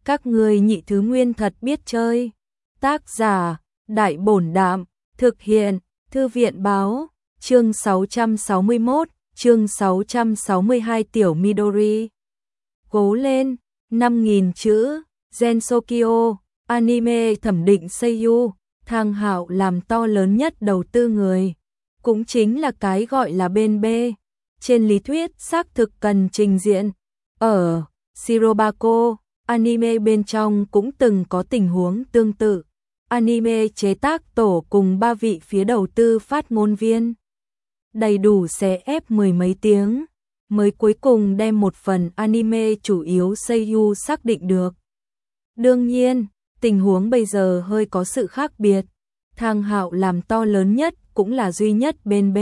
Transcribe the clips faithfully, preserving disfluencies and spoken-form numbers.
Các ngươi nhị thứ nguyên thật biết chơi. Tác giả, Đại Bổn Đạm, thực hiện, Thư viện Báo, chương sáu trăm sáu mươi mốt, chương sáu trăm sáu mươi hai Tiểu Midori. Cố lên, năm nghìn chữ, Gensokyo, anime thẩm định Seiyu, Thang Hạo làm to lớn nhất đầu tư người. Cũng chính là cái gọi là bên B. Trên lý thuyết xác thực cần trình diện. Ở Shirobako, anime bên trong cũng từng có tình huống tương tự. Anime chế tác tổ cùng ba vị phía đầu tư phát ngôn viên. Đầy đủ xé ép mười mấy tiếng, mới cuối cùng đem một phần anime chủ yếu Seiyu xác định được. Đương nhiên, tình huống bây giờ hơi có sự khác biệt. Thang Hạo làm to lớn nhất cũng là duy nhất bên B.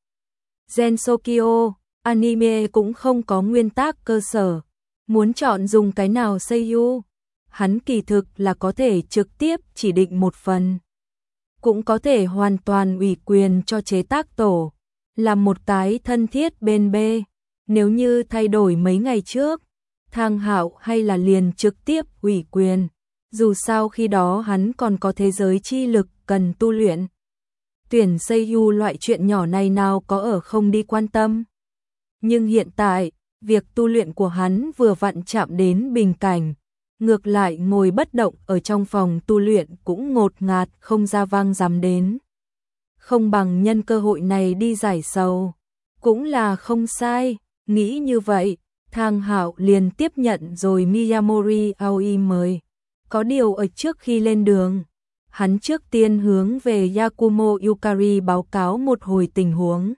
Gensokyo, anime cũng không có nguyên tắc cơ sở. Muốn chọn dùng cái nào Seiyu, hắn kỳ thực là có thể trực tiếp chỉ định một phần. Cũng có thể hoàn toàn ủy quyền cho chế tác tổ, làm một cái thân thiết bên B. Nếu như thay đổi mấy ngày trước, Thang Hạo hay là liền trực tiếp ủy quyền. Dù sao khi đó hắn còn có thế giới chi lực cần tu luyện. Tuyển Seiyu loại chuyện nhỏ này nào có ở không đi quan tâm. Nhưng hiện tại, việc tu luyện của hắn vừa vặn chạm đến bình cảnh. Ngược lại ngồi bất động ở trong phòng tu luyện cũng ngột ngạt không ra vang dám đến. Không bằng nhân cơ hội này đi giải sầu. Cũng là không sai, nghĩ như vậy, Thang Hạo liền tiếp nhận rồi Miyamori Aoi mời. Có điều ở trước khi lên đường, hắn trước tiên hướng về Yakumo Yukari báo cáo một hồi tình huống.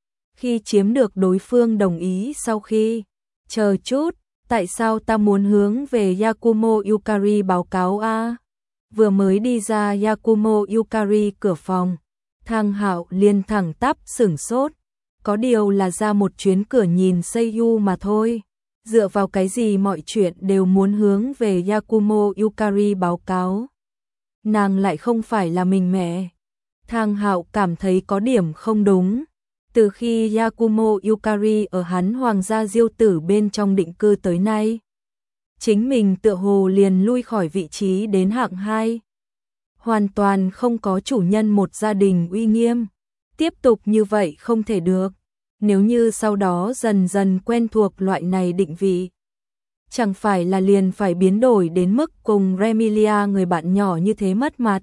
Khi chiếm được đối phương đồng ý sau khi, chờ chút, tại sao ta muốn hướng về Yakumo Yukari báo cáo a? Vừa mới đi ra Yakumo Yukari cửa phòng, Thang Hạo liền thẳng tắp sửng sốt. Có điều là ra một chuyến cửa nhìn Seiyu mà thôi. Dựa vào cái gì mọi chuyện đều muốn hướng về Yakumo Yukari báo cáo. Nàng lại không phải là mình mẹ. Thang Hạo cảm thấy có điểm không đúng. Từ khi Yakumo Yukari ở hắn hoàng gia diêu tử bên trong định cư tới nay, chính mình tựa hồ liền lui khỏi vị trí đến hạng hai. Hoàn toàn không có chủ nhân một gia đình uy nghiêm. Tiếp tục như vậy không thể được. Nếu như sau đó dần dần quen thuộc loại này định vị, chẳng phải là liền phải biến đổi đến mức cùng Remilia người bạn nhỏ như thế mất mặt.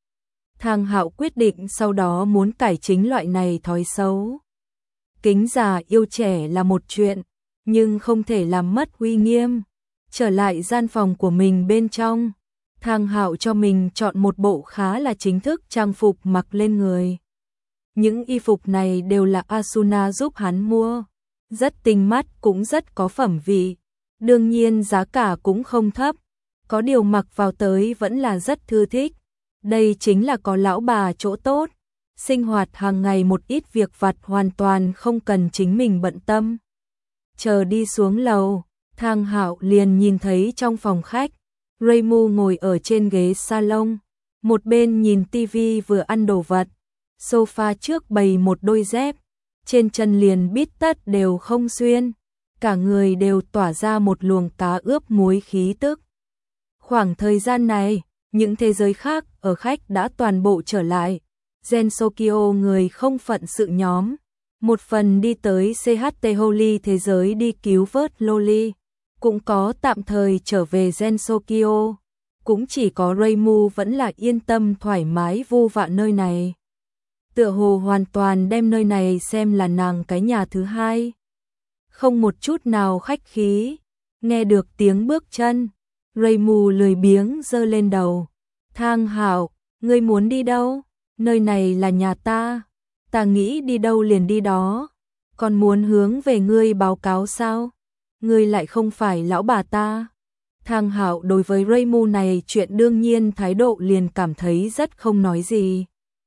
Thang Hạo quyết định sau đó muốn cải chính loại này thói xấu. Kính già yêu trẻ là một chuyện, nhưng không thể làm mất uy nghiêm. Trở lại gian phòng của mình bên trong, Thang Hạo cho mình chọn một bộ khá là chính thức trang phục mặc lên người. Những y phục này đều là Asuna giúp hắn mua, rất tinh mắt cũng rất có phẩm vị. Đương nhiên giá cả cũng không thấp, có điều mặc vào tới vẫn là rất thư thích. Đây chính là có lão bà chỗ tốt, sinh hoạt hàng ngày một ít việc vặt hoàn toàn không cần chính mình bận tâm. Chờ đi xuống lầu, Thang Hạo liền nhìn thấy trong phòng khách, Reimu ngồi ở trên ghế salon, một bên nhìn tivi vừa ăn đồ vật. Sofa trước bày một đôi dép, trên chân liền bít tất đều không xuyên, cả người đều tỏa ra một luồng cá ướp muối khí tức. Khoảng thời gian này, những thế giới khác ở khách đã toàn bộ trở lại. Gensokyo người không phận sự nhóm, một phần đi tới xê hát tê Holy thế giới đi cứu vớt Loli, cũng có tạm thời trở về Gensokyo. Cũng chỉ có Reimu vẫn là yên tâm thoải mái vô vạ nơi này. Tựa hồ hoàn toàn đem nơi này xem là nàng cái nhà thứ hai. Không một chút nào khách khí. Nghe được tiếng bước chân, Reimu lười biếng giơ lên đầu. Thang Hạo, ngươi muốn đi đâu? Nơi này là nhà ta. Ta nghĩ đi đâu liền đi đó. Còn muốn hướng về ngươi báo cáo sao? Ngươi lại không phải lão bà ta. Thang Hạo đối với Reimu này chuyện đương nhiên thái độ liền cảm thấy rất không nói gì.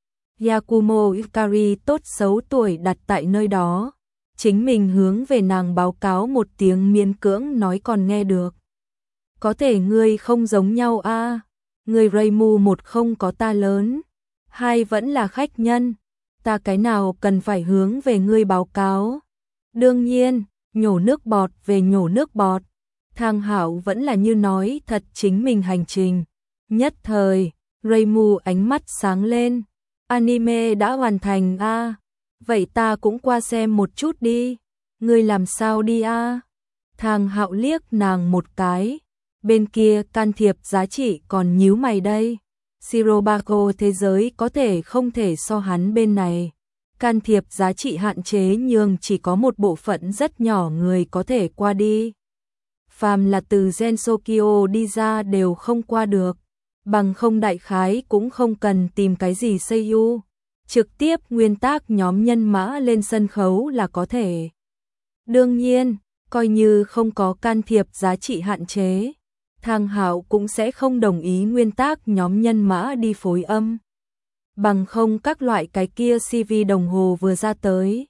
Yakumo Yukari tốt xấu tuổi đặt tại nơi đó, chính mình hướng về nàng báo cáo một tiếng miễn cưỡng nói còn nghe được. Có thể ngươi không giống nhau a, à? Ngươi Reimu một không có ta lớn, hai vẫn là khách nhân, ta cái nào cần phải hướng về ngươi báo cáo. Đương nhiên, nhổ nước bọt về nhổ nước bọt. Thang Hạo vẫn là như nói thật chính mình hành trình. Nhất thời, Reimu ánh mắt sáng lên. Anime đã hoàn thành a à? Vậy ta cũng qua xem một chút đi. Ngươi làm sao đi a à? Thang Hạo liếc nàng một cái. Bên kia can thiệp giá trị còn nhíu mày đây. Shirobako thế giới có thể không thể so hắn bên này. Can thiệp giá trị hạn chế nhưng chỉ có một bộ phận rất nhỏ người có thể qua đi. Phàm là từ Gensokyo đi ra đều không qua được. Bằng không đại khái cũng không cần tìm cái gì Seiyu. Trực tiếp nguyên tác nhóm nhân mã lên sân khấu là có thể. Đương nhiên, coi như không có can thiệp giá trị hạn chế, Thang Hạo cũng sẽ không đồng ý nguyên tác nhóm nhân mã đi phối âm. Bằng không các loại cái kia xê vê đồng hồ vừa ra tới.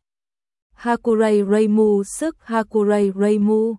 Hakurei Reimu sức Hakurei Reimu,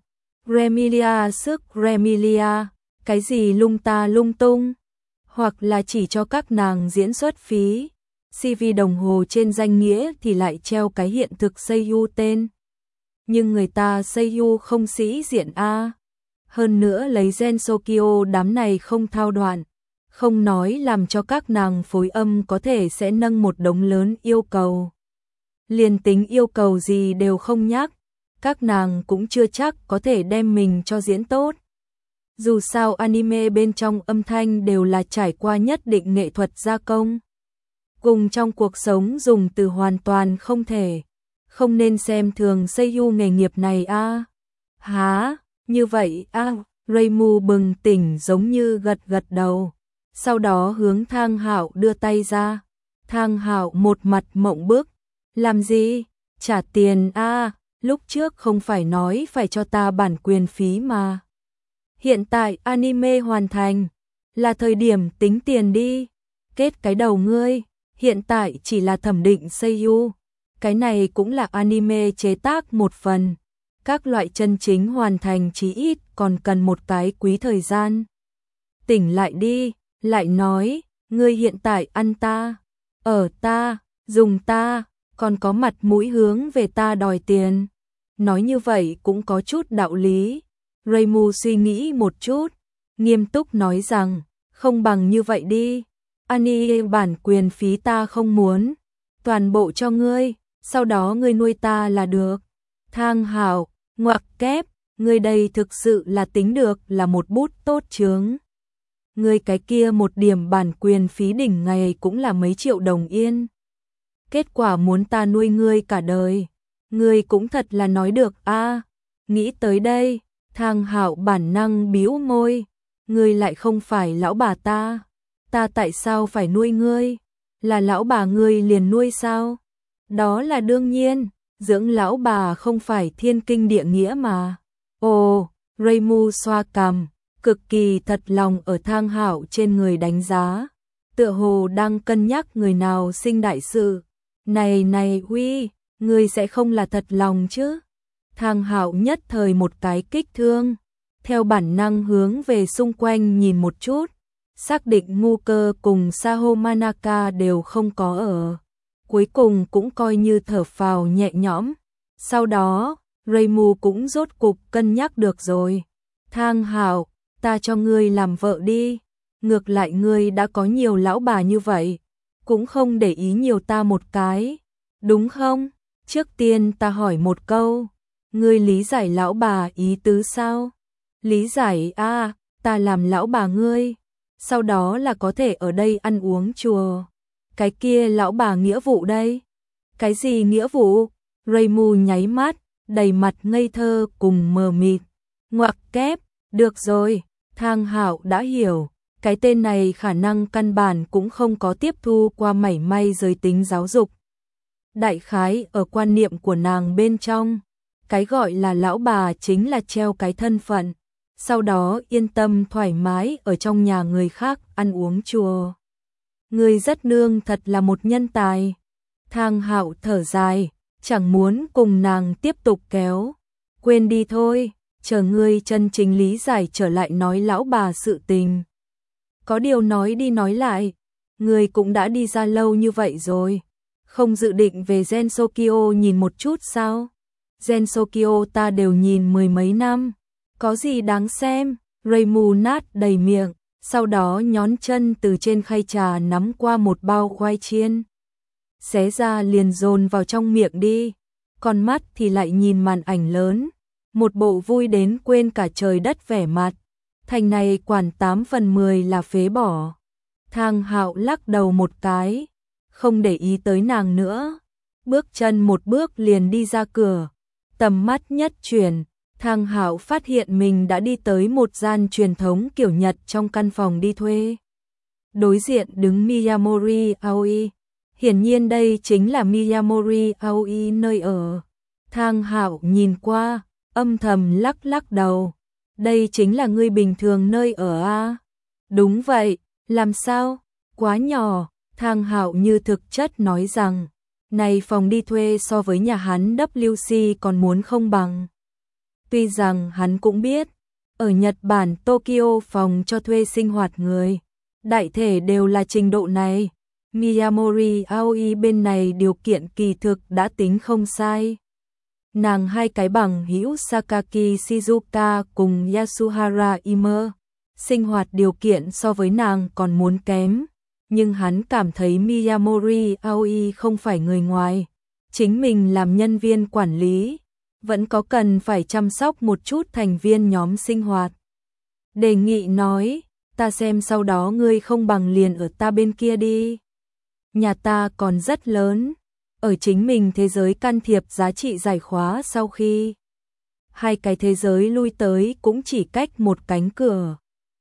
Remilia sức Remilia, cái gì lung ta lung tung, hoặc là chỉ cho các nàng diễn xuất phí. xê vê đồng hồ trên danh nghĩa thì lại treo cái hiện thực Seiyu tên. Nhưng người ta Seiyu không sĩ diện a. Hơn nữa lấy Gensokyo đám này không thao đoạn, không nói làm cho các nàng phối âm có thể sẽ nâng một đống lớn yêu cầu. Liền tính yêu cầu gì đều không nhắc, các nàng cũng chưa chắc có thể đem mình cho diễn tốt. Dù sao anime bên trong âm thanh đều là trải qua nhất định nghệ thuật gia công. Cùng trong cuộc sống dùng từ hoàn toàn không thể. Không nên xem thường Seiyu nghề nghiệp này a. À. Hả? Như vậy a, à, Reimu bừng tỉnh giống như gật gật đầu. Sau đó hướng Thang Hạo đưa tay ra. Thang Hạo một mặt mộng bức. Làm gì? Trả tiền a, à, lúc trước không phải nói phải cho ta bản quyền phí mà. Hiện tại anime hoàn thành, là thời điểm tính tiền đi. Kết cái đầu ngươi, hiện tại chỉ là thẩm định Seiyu. Cái này cũng là anime chế tác một phần. Các loại chân chính hoàn thành chí ít còn cần một cái quý thời gian. Tỉnh lại đi, lại nói, ngươi hiện tại ăn ta, ở ta, dùng ta, còn có mặt mũi hướng về ta đòi tiền. Nói như vậy cũng có chút đạo lý. Reimu suy nghĩ một chút, nghiêm túc nói rằng, không bằng như vậy đi. Anime bản quyền phí ta không muốn, toàn bộ cho ngươi, sau đó ngươi nuôi ta là được. Thang Hạo, ngoặc kép, ngươi đây thực sự là tính được là một bút tốt chướng. Ngươi cái kia một điểm bản quyền phí đỉnh ngày cũng là mấy triệu đồng yên. Kết quả muốn ta nuôi ngươi cả đời. Ngươi cũng thật là nói được a. À, nghĩ tới đây, Thang Hạo bản năng bĩu môi. Ngươi lại không phải lão bà ta. Ta tại sao phải nuôi ngươi? Là lão bà ngươi liền nuôi sao? Đó là đương nhiên, dưỡng lão bà không phải thiên kinh địa nghĩa mà. Ồ, Reimu xoa cằm, cực kỳ thật lòng ở Thang Hạo trên người đánh giá. Tựa hồ đang cân nhắc người nào sinh đại sự. Này này huy, ngươi sẽ không là thật lòng chứ? Thang Hạo nhất thời một cái kích thương, theo bản năng hướng về xung quanh nhìn một chút, xác định ngu cơ cùng Saho Manaka đều không có ở. Cuối cùng cũng coi như thở phào nhẹ nhõm. Sau đó, Reimu cũng rốt cục cân nhắc được rồi. Thang Hạo, ta cho ngươi làm vợ đi. Ngược lại ngươi đã có nhiều lão bà như vậy, cũng không để ý nhiều ta một cái, đúng không? Trước tiên ta hỏi một câu, ngươi lý giải lão bà ý tứ sao? Lý giải a, à, ta làm lão bà ngươi, sau đó là có thể ở đây ăn uống chùa. Cái kia lão bà nghĩa vụ đây. Cái gì nghĩa vụ? Reimu nháy mắt, đầy mặt ngây thơ cùng mờ mịt. Ngoặc kép, được rồi, Thang Hạo đã hiểu. Cái tên này khả năng căn bản cũng không có tiếp thu qua mảy may giới tính giáo dục. Đại khái ở quan niệm của nàng bên trong, cái gọi là lão bà chính là treo cái thân phận, sau đó yên tâm thoải mái ở trong nhà người khác ăn uống chùa. Người rất nương thật là một nhân tài. Thang Hạo thở dài, chẳng muốn cùng nàng tiếp tục kéo. Quên đi thôi, chờ ngươi chân chính lý giải trở lại nói lão bà sự tình. Có điều nói đi nói lại, người cũng đã đi ra lâu như vậy rồi, không dự định về Gensokyo nhìn một chút sao? Gensokyo ta đều nhìn mười mấy năm, Có gì đáng xem, Raymu nát đầy miệng, sau đó nhón chân từ trên khay trà nắm qua một bao khoai chiên. Xé ra liền dồn vào trong miệng đi, con mắt thì lại nhìn màn ảnh lớn, một bộ vui đến quên cả trời đất vẻ mặt. Thành này quản tám phần mười là phế bỏ. Thang Hạo lắc đầu một cái, không để ý tới nàng nữa, bước chân một bước liền đi ra cửa. Tầm mắt nhất chuyển, Thang Hạo phát hiện mình đã đi tới một gian truyền thống kiểu Nhật trong căn phòng đi thuê. Đối diện đứng Miyamori Aoi. Hiển nhiên đây chính là Miyamori Aoi nơi ở. Thang Hạo nhìn qua, âm thầm lắc lắc đầu. Đây chính là người bình thường nơi ở à? Đúng vậy, làm sao? Quá nhỏ. Thang Hạo như thực chất nói rằng, này phòng đi thuê so với nhà hắn W C còn muốn không bằng. Tuy rằng hắn cũng biết, ở Nhật Bản Tokyo phòng cho thuê sinh hoạt người, đại thể đều là trình độ này. Miyamori Aoi bên này điều kiện kỳ thực đã tính không sai. Nàng hai cái bằng hữu Sakaki Shizuka cùng Yasuhara Ime, sinh hoạt điều kiện so với nàng còn muốn kém, nhưng hắn cảm thấy Miyamori Aoi không phải người ngoài, chính mình làm nhân viên quản lý, vẫn có cần phải chăm sóc một chút thành viên nhóm sinh hoạt. Đề nghị nói, ta xem sau đó ngươi không bằng liền ở ta bên kia đi. Nhà ta còn rất lớn, ở chính mình thế giới can thiệp giá trị giải khóa sau khi hai cái thế giới lui tới cũng chỉ cách một cánh cửa.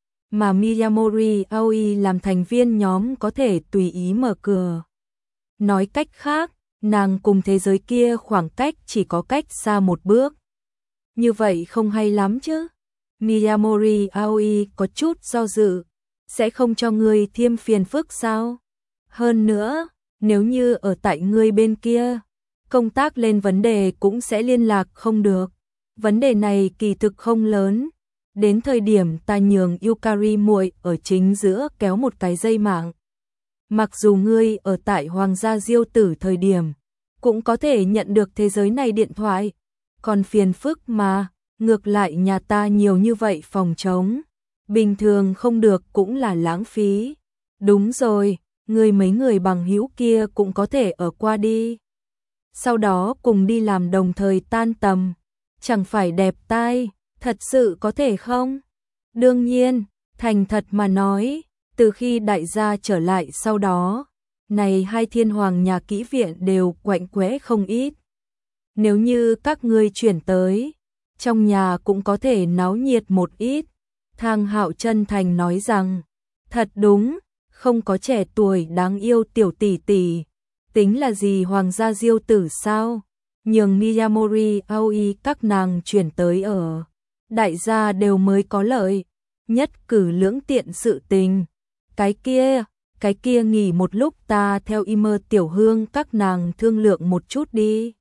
Mà Miyamori Aoi làm thành viên nhóm có thể tùy ý mở cửa. Nói cách khác, nàng cùng thế giới kia khoảng cách chỉ có cách xa một bước. Như vậy không hay lắm chứ. Miyamori Aoi có chút do dự, sẽ không cho ngươi thêm phiền phức sao? Hơn nữa, nếu như ở tại ngươi bên kia, công tác lên vấn đề cũng sẽ liên lạc không được. Vấn đề này kỳ thực không lớn. Đến thời điểm ta nhường Yukari muội ở chính giữa kéo một cái dây mạng. Mặc dù ngươi ở tại Hoàng gia Diêu Tử thời điểm, cũng có thể nhận được thế giới này điện thoại. Còn phiền phức mà, ngược lại nhà ta nhiều như vậy phòng trống. Bình thường không được cũng là lãng phí. Đúng rồi, ngươi mấy người bằng hữu kia cũng có thể ở qua đi. Sau đó cùng đi làm đồng thời tan tầm. Chẳng phải đẹp tai, thật sự có thể không? Đương nhiên, thành thật mà nói, từ khi đại gia trở lại sau đó, này hai thiên hoàng nhà kỹ viện đều quạnh quẽ không ít. Nếu như các ngươi chuyển tới, trong nhà cũng có thể náo nhiệt một ít. Thang Hạo chân thành nói rằng, thật đúng, không có trẻ tuổi đáng yêu tiểu tỷ tỷ, tính là gì Hoàng gia Diêu Tử sao? Nhường Miyamori Aoi các nàng chuyển tới ở, đại gia đều mới có lợi, nhất cử lưỡng tiện sự tình. Cái kia, cái kia nghỉ một lúc ta theo Ime tiểu hương các nàng thương lượng một chút đi.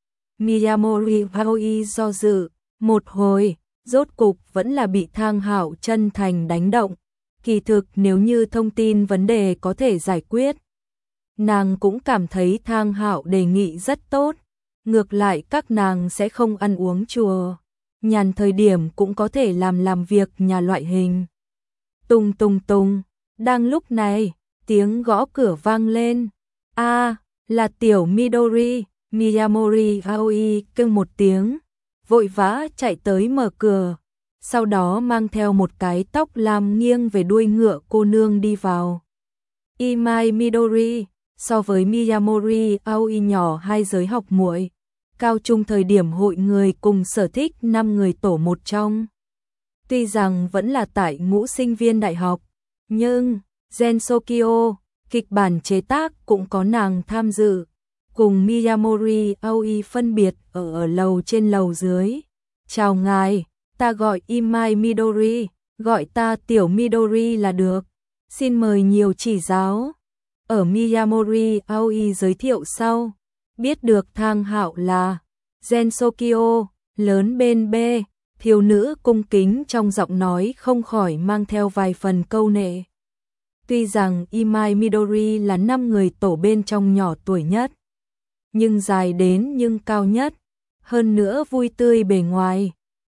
Miyamori Aoi do dự, một hồi, rốt cục vẫn là bị Thang Hạo chân thành đánh động. Kỳ thực nếu như thông tin vấn đề có thể giải quyết, nàng cũng cảm thấy Thang Hạo đề nghị rất tốt. Ngược lại các nàng sẽ không ăn uống chùa, nhàn thời điểm cũng có thể làm làm việc nhà loại hình. Tung tung tung, đang lúc này, tiếng gõ cửa vang lên. A, à, là tiểu Midori. Miyamori Aoi kêu một tiếng, vội vã chạy tới mở cửa, sau đó mang theo một cái tóc lam nghiêng về đuôi ngựa cô nương đi vào. Imai Midori, so với Miyamori Aoi nhỏ hai giới học muội, cao trung thời điểm hội người cùng sở thích năm người tổ một trong. Tuy rằng vẫn là tại ngũ sinh viên đại học, nhưng Gensokyo, kịch bản chế tác cũng có nàng tham dự, cùng Miyamori Aoi phân biệt ở, ở lầu trên lầu dưới. Chào ngài, ta gọi Imai Midori, gọi ta tiểu Midori là được, xin mời nhiều chỉ giáo. Ở Miyamori Aoi giới thiệu sau, biết được Thang Hạo là Gensokyo, lớn bên B, thiếu nữ cung kính trong giọng nói không khỏi mang theo vài phần câu nệ. Tuy rằng Imai Midori là năm người tổ bên trong nhỏ tuổi nhất, nhưng dài đến nhưng cao nhất, hơn nữa vui tươi bề ngoài.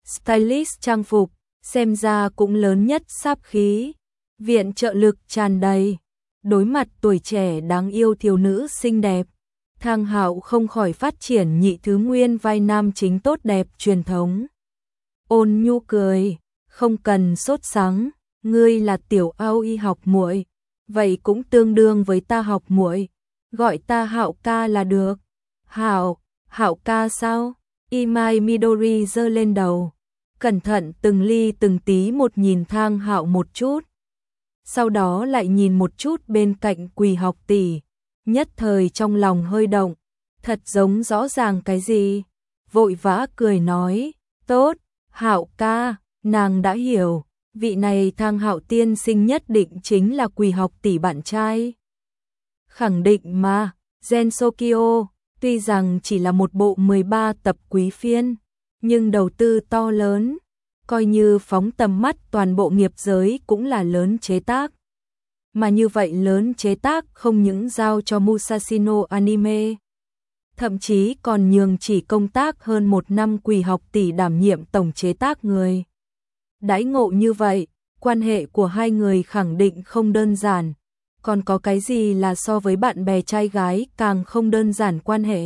stylist trang phục, xem ra cũng lớn nhất sáp khí. Viện trợ lực tràn đầy. Đối mặt tuổi trẻ đáng yêu thiếu nữ xinh đẹp, Thang Hạo không khỏi phát triển nhị thứ nguyên vai nam chính tốt đẹp truyền thống. Ôn nhu cười, không cần sốt sắng, ngươi là tiểu ao y học muội, vậy cũng tương đương với ta học muội, gọi ta Hạo ca là được. Hạo, Hạo ca sao? Imai Midori giơ lên đầu, cẩn thận từng ly từng tí một nhìn Thang Hạo một chút. Sau đó lại nhìn một chút bên cạnh Quỳ học tỷ, nhất thời trong lòng hơi động, thật giống rõ ràng cái gì, vội vã cười nói, tốt, Hạo ca, nàng đã hiểu, vị này Thang Hạo tiên sinh nhất định chính là Quỳ học tỷ bạn trai. Khẳng định mà, Gensokyo, tuy rằng chỉ là một bộ mười ba tập quý phiên, nhưng đầu tư to lớn, coi như phóng tầm mắt toàn bộ nghiệp giới cũng là lớn chế tác. Mà như vậy lớn chế tác không những giao cho Musashino Anime, thậm chí còn nhường chỉ công tác hơn một năm Quỳ học tỷ đảm nhiệm tổng chế tác người. Đãi ngộ như vậy, quan hệ của hai người khẳng định không đơn giản, còn có cái gì là so với bạn bè trai gái càng không đơn giản quan hệ.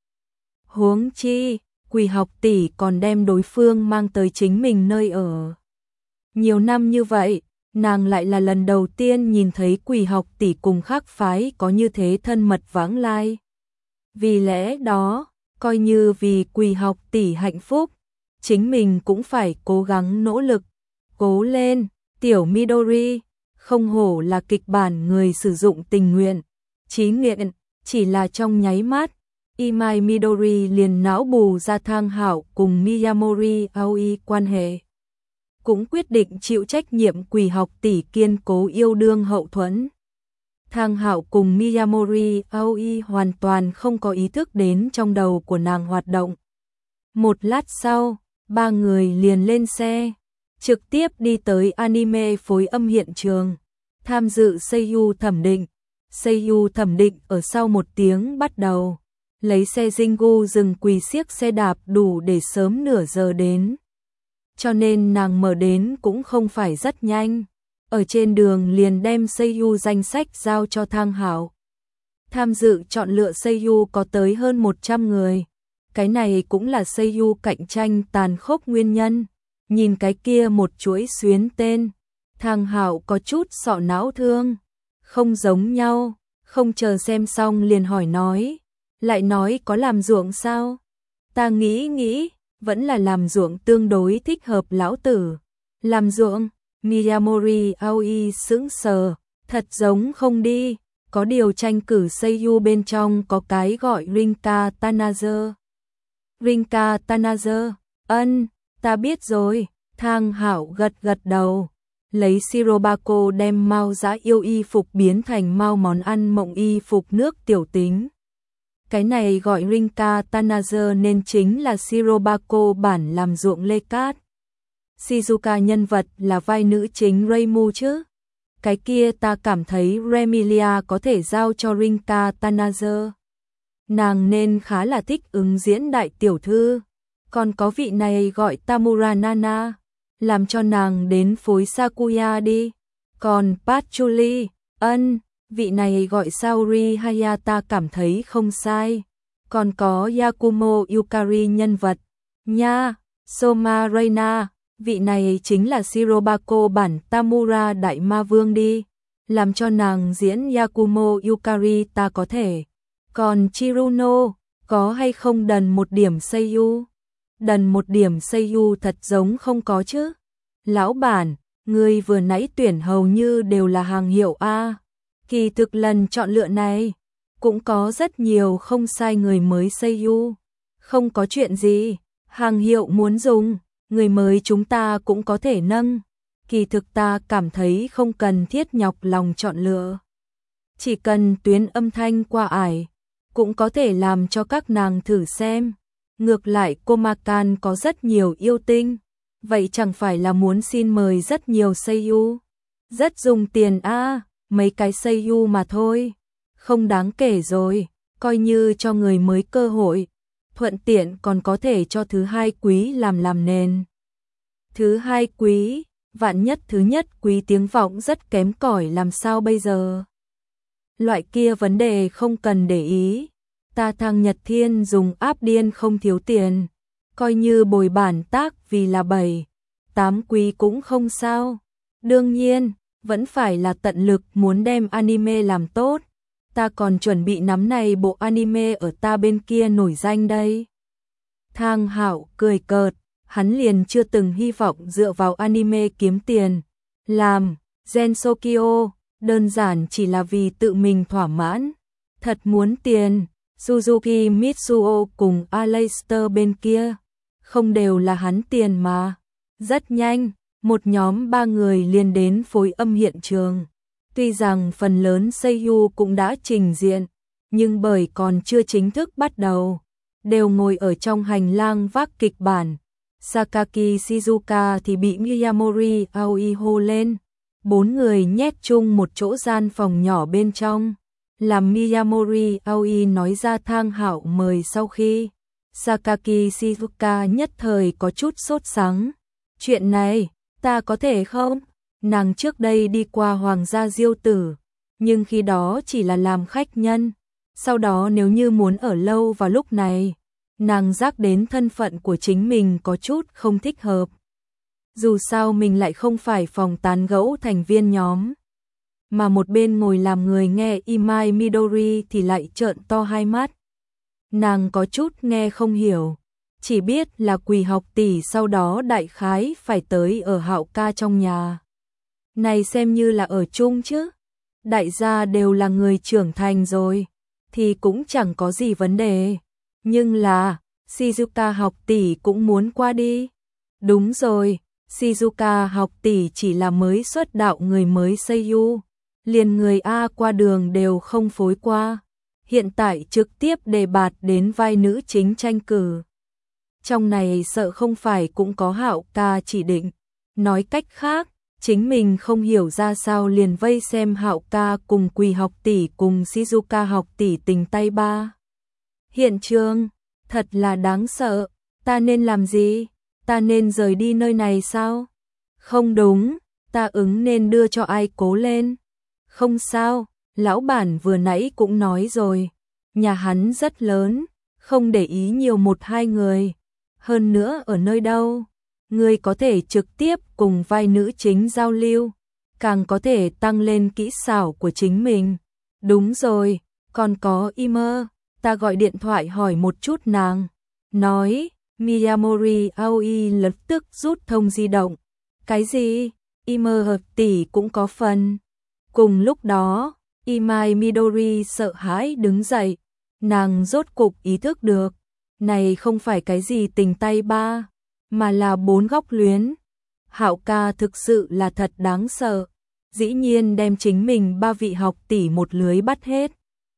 Huống chi, Quỳ học tỷ còn đem đối phương mang tới chính mình nơi ở. Nhiều năm như vậy, nàng lại là lần đầu tiên nhìn thấy Quỳ học tỷ cùng khác phái có như thế thân mật vãng lai. Vì lẽ đó, coi như vì Quỳ học tỷ hạnh phúc, chính mình cũng phải cố gắng nỗ lực. Cố lên, tiểu Midori, không hổ là kịch bản người sử dụng tình nguyện, chí nguyện, chỉ là trong nháy mắt. Imai Midori liền não bù ra Thang Hạo cùng Miyamori Aoi quan hệ. Cũng quyết định chịu trách nhiệm Quỳ học tỷ kiên cố yêu đương hậu thuẫn. Thang Hạo cùng Miyamori Aoi hoàn toàn không có ý thức đến trong đầu của nàng hoạt động. Một lát sau, ba người liền lên xe, trực tiếp đi tới anime phối âm hiện trường, tham dự Seiyu thẩm định. Seiyu thẩm định ở sau một tiếng bắt đầu. Lấy xe Jingu dừng quỳ xiếc xe đạp đủ để sớm nửa giờ đến. Cho nên nàng mở đến cũng không phải rất nhanh. Ở trên đường liền đem Seiyu danh sách giao cho Thang Hạo. Tham dự chọn lựa Seiyu có tới hơn một trăm người. Cái này cũng là Seiyu cạnh tranh tàn khốc nguyên nhân. Nhìn cái kia một chuỗi xuyến tên, Thang Hạo có chút sọ não thương. Không giống nhau, không chờ xem xong liền hỏi nói. Lại nói có làm ruộng sao? Ta nghĩ nghĩ, vẫn là làm ruộng tương đối thích hợp lão tử. Làm ruộng, Miyamori Aoi sững sờ, thật giống không đi, có điều tranh cử Seiyu bên trong có cái gọi Rinka Tanazer. Rinka Tanazer, ân, ta biết rồi, Thang Hạo gật gật đầu. Lấy Shirobako đem Mao Dã yêu y phục biến thành Mao món ăn mộng y phục nước tiểu tính. Cái này gọi Rinka Tanazer nên chính là Shirobako bản làm ruộng lê cát. Shizuka nhân vật là vai nữ chính Reimu chứ. Cái kia ta cảm thấy Remilia có thể giao cho Rinka Tanazer. Nàng nên khá là thích ứng diễn đại tiểu thư. Còn có vị này gọi Tamura Nana, làm cho nàng đến phối Sakuya đi. Còn Patchouli, ân, vị này gọi Saori Hayata cảm thấy không sai. Còn có Yakumo Yukari nhân vật, nha, Soma Reina, vị này chính là Shirobako bản Tamura Đại Ma Vương đi. Làm cho nàng diễn Yakumo Yukari ta có thể. Còn Chiruno, có hay không đần một điểm Seiyu? Đần một điểm Seiyu thật giống không có chứ. Lão bản, người vừa nãy tuyển hầu như đều là hàng hiệu A. Kỳ thực lần chọn lựa này, cũng có rất nhiều không sai người mới Seiyu. Không có chuyện gì, hàng hiệu muốn dùng, người mới chúng ta cũng có thể nâng. Kỳ thực ta cảm thấy không cần thiết nhọc lòng chọn lựa. Chỉ cần tuyến âm thanh qua ải, cũng có thể làm cho các nàng thử xem. Ngược lại Komakan có rất nhiều yêu tinh, vậy chẳng phải là muốn xin mời rất nhiều Seiyu. Rất dùng tiền a, mấy cái Seiyu mà thôi. Không đáng kể rồi, coi như cho người mới cơ hội. Thuận tiện còn có thể cho thứ hai quý làm làm nền. Thứ hai quý, vạn nhất thứ nhất quý tiếng vọng rất kém cỏi làm sao bây giờ? Loại kia vấn đề không cần để ý. Ta thằng Nhật Thiên dùng áp điên không thiếu tiền. Coi như bồi bản tác vì là bảy, tám quý cũng không sao. Đương nhiên, vẫn phải là tận lực muốn đem anime làm tốt. Ta còn chuẩn bị nắm này bộ anime ở ta bên kia nổi danh đây. Thang Hạo cười cợt, hắn liền chưa từng hy vọng dựa vào anime kiếm tiền. Làm, Gensokyo, đơn giản chỉ là vì tự mình thỏa mãn. Thật muốn tiền, Suzuki Mitsuo cùng Aleister bên kia, không đều là hắn tiền mà. Rất nhanh, một nhóm ba người liền đến phối âm hiện trường. Tuy rằng phần lớn seiyuu cũng đã trình diện, nhưng bởi còn chưa chính thức bắt đầu, đều ngồi ở trong hành lang vác kịch bản. Sakaki Shizuka thì bị Miyamori Aoi hô lên. Bốn người nhét chung một chỗ gian phòng nhỏ bên trong. Làm Miyamori Aoi nói ra Thang Hạo mời sau khi, Sakaki Shizuka nhất thời có chút sốt sắng. Chuyện này, ta có thể không? Nàng trước đây đi qua Hoàng gia Diêu Tử, nhưng khi đó chỉ là làm khách nhân. Sau đó nếu như muốn ở lâu vào lúc này, nàng giác đến thân phận của chính mình có chút không thích hợp. Dù sao mình lại không phải phòng tán gẫu thành viên nhóm, mà một bên ngồi làm người nghe Imai Midori thì lại trợn to hai mắt. Nàng có chút nghe không hiểu, chỉ biết là Quỳ học tỷ sau đó đại khái phải tới ở Hạo ca trong nhà. Này xem như là ở chung chứ, đại gia đều là người trưởng thành rồi, thì cũng chẳng có gì vấn đề. Nhưng là, Shizuka học tỷ cũng muốn qua đi. Đúng rồi, Shizuka học tỷ chỉ là mới xuất đạo người mới seiyuu, liền người A qua đường đều không phối qua. Hiện tại trực tiếp đề bạt đến vai nữ chính tranh cử. Trong này sợ không phải cũng có Hạo ca chỉ định. Nói cách khác, chính mình không hiểu ra sao liền vây xem Hạo ca cùng Quỳ học tỷ cùng Shizuka học tỷ tình tay ba. Hiện trường, thật là đáng sợ, ta nên làm gì? Ta nên rời đi nơi này sao? Không đúng, ta ứng nên đưa cho ai cố lên. Không sao, lão bản vừa nãy cũng nói rồi, nhà hắn rất lớn, không để ý nhiều một hai người. Hơn nữa ở nơi đâu, người có thể trực tiếp cùng vai nữ chính giao lưu, càng có thể tăng lên kỹ xảo của chính mình. Đúng rồi, còn có Imer, ta gọi điện thoại hỏi một chút nàng. Nói, Miyamori Aoi lập tức rút thông di động. Cái gì? Imer hợp tỷ cũng có phần. Cùng lúc đó, Imai Midori sợ hãi đứng dậy. Nàng rốt cục ý thức được, này không phải cái gì tình tay ba, mà là bốn góc luyến. Hạo ca thực sự là thật đáng sợ, dĩ nhiên đem chính mình ba vị học tỷ một lưới bắt hết.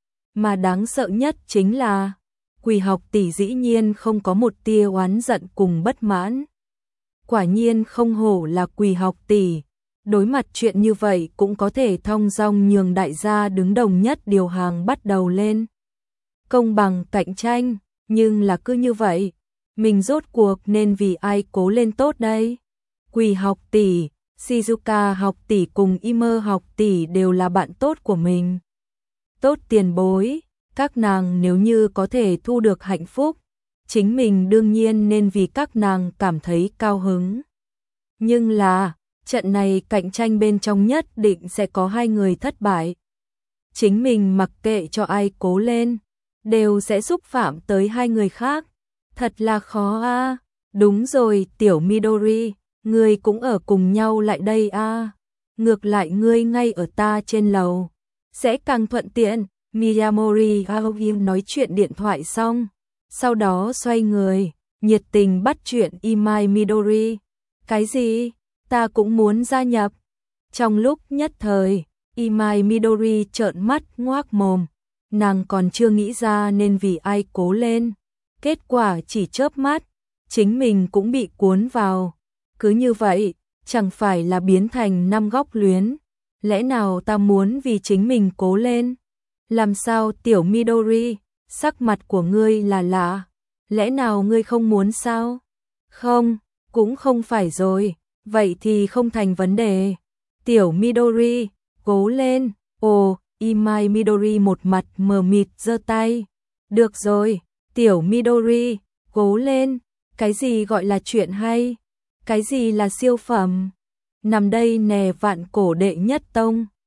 Mà đáng sợ nhất chính là, Quỳ học tỷ dĩ nhiên không có một tia oán giận cùng bất mãn. Quả nhiên không hổ là Quỳ học tỷ, đối mặt chuyện như vậy cũng có thể thong dong nhường đại gia đứng đồng nhất điều hàng bắt đầu lên. Công bằng cạnh tranh, nhưng là cứ như vậy, mình rốt cuộc nên vì ai cố lên tốt đây? Quỳ học tỷ, Shizuka học tỷ cùng Imer học tỷ đều là bạn tốt của mình. Tốt tiền bối, các nàng nếu như có thể thu được hạnh phúc, chính mình đương nhiên nên vì các nàng cảm thấy cao hứng. Nhưng là, trận này cạnh tranh bên trong nhất định sẽ có hai người thất bại. Chính mình mặc kệ cho ai cố lên, đều sẽ xúc phạm tới hai người khác. Thật là khó a. À. Đúng rồi, tiểu Midori, ngươi cũng ở cùng nhau lại đây a. À. Ngược lại ngươi ngay ở ta trên lầu, sẽ càng thuận tiện. Miyamori Aoi nói chuyện điện thoại xong, sau đó xoay người, nhiệt tình bắt chuyện Imai Midori. Cái gì? Ta cũng muốn gia nhập. Trong lúc nhất thời, Imai Midori trợn mắt ngoác mồm, nàng còn chưa nghĩ ra nên vì ai cố lên. Kết quả chỉ chớp mắt, chính mình cũng bị cuốn vào. Cứ như vậy, chẳng phải là biến thành năm góc luyến. Lẽ nào ta muốn vì chính mình cố lên? Làm sao tiểu Midori, sắc mặt của ngươi là lạ, lẽ nào ngươi không muốn sao? Không, Cũng không phải rồi, vậy thì không thành vấn đề. Tiểu Midori, cố lên. Ồ, Imai Midori một mặt mờ mịt giơ tay. Được rồi, Tiểu Midori, cố lên. Cái gì gọi là chuyện hay? Cái gì là siêu phẩm? Nằm đây nè vạn cổ đệ nhất tông.